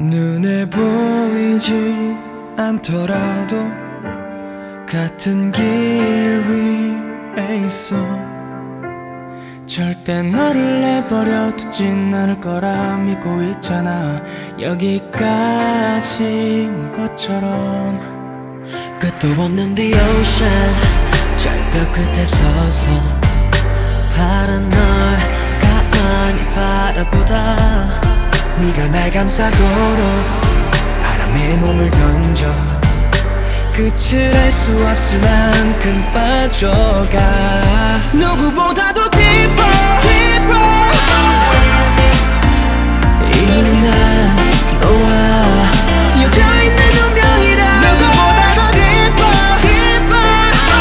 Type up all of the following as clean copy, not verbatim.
눈에 보이지 않더라도 같은 길 위에 있어. 절대 너를 내버려 두진 않을 거라 믿고 있잖아. 여기까지인 것처럼. 끝도 없는 the ocean, 절벽 끝에 서서 파란 널 가만히 바라보다 네가 날 감싸도록 바람에 몸을 던져 끝을 알 수 없을 만큼 빠져가. 누구보다도 deeper, deeper. 이미 난 너와 이어져있는 운명이라. 누구보다도 deeper, deeper.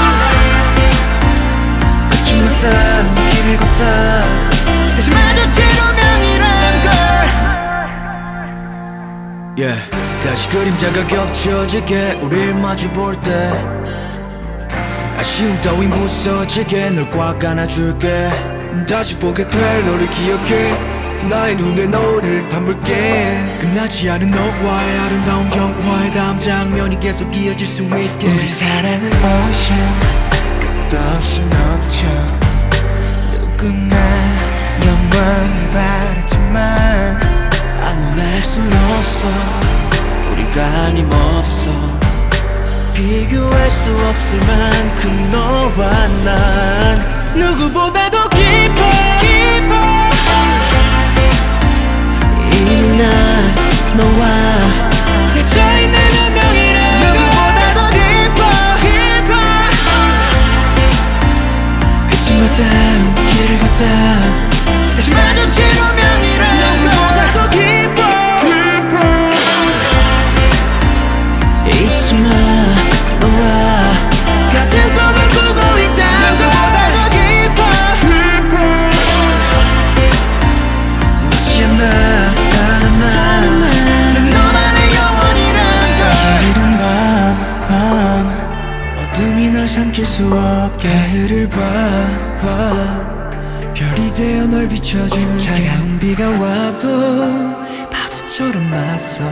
거침없던 길을 걷다 다시 마주친 운명이란 걸. Yeah. 다시 그림자가 겹쳐지게 우릴 마주볼 때 아쉬움 따윈 부서지게 널 꽉 안아줄게. 다시 보게 될 너를 기억해. 나의 눈에 너를 담을게. 끝나지 않은 너와의 아름다운 영화의 다음 장면이 계속 이어질 수 있게. 우리 사랑은 ocean, 끝도 없이 넘쳐. 누구나 영원히 바라지만 아무나 할 순 없어. 우리가 아님없어. 비교할 수 없을 만큼 너와 난 누구보다도 깊어, 깊어. 이미 난 너와 맺혀있는 운명이라. 누구보다도 깊어, 깊어. 그치마다 길을 걷다 다시 마주친 운명이라. 누구보다도 깊어, 잊지마 너와 같은 꿈을 꾸고 있다. 누구보다도 깊어, 놓지 않아 다른 난 너만의 영원이란 걸. 길 잃은 밤 어둠이 널 삼킬 수 없게 하늘을 봐 별이 되어 널 비춰줄게. 차가운 비가 와도 파도처럼 맞서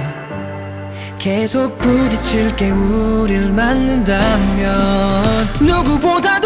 계속 부딪힐게. 우릴 막는다면 누구보다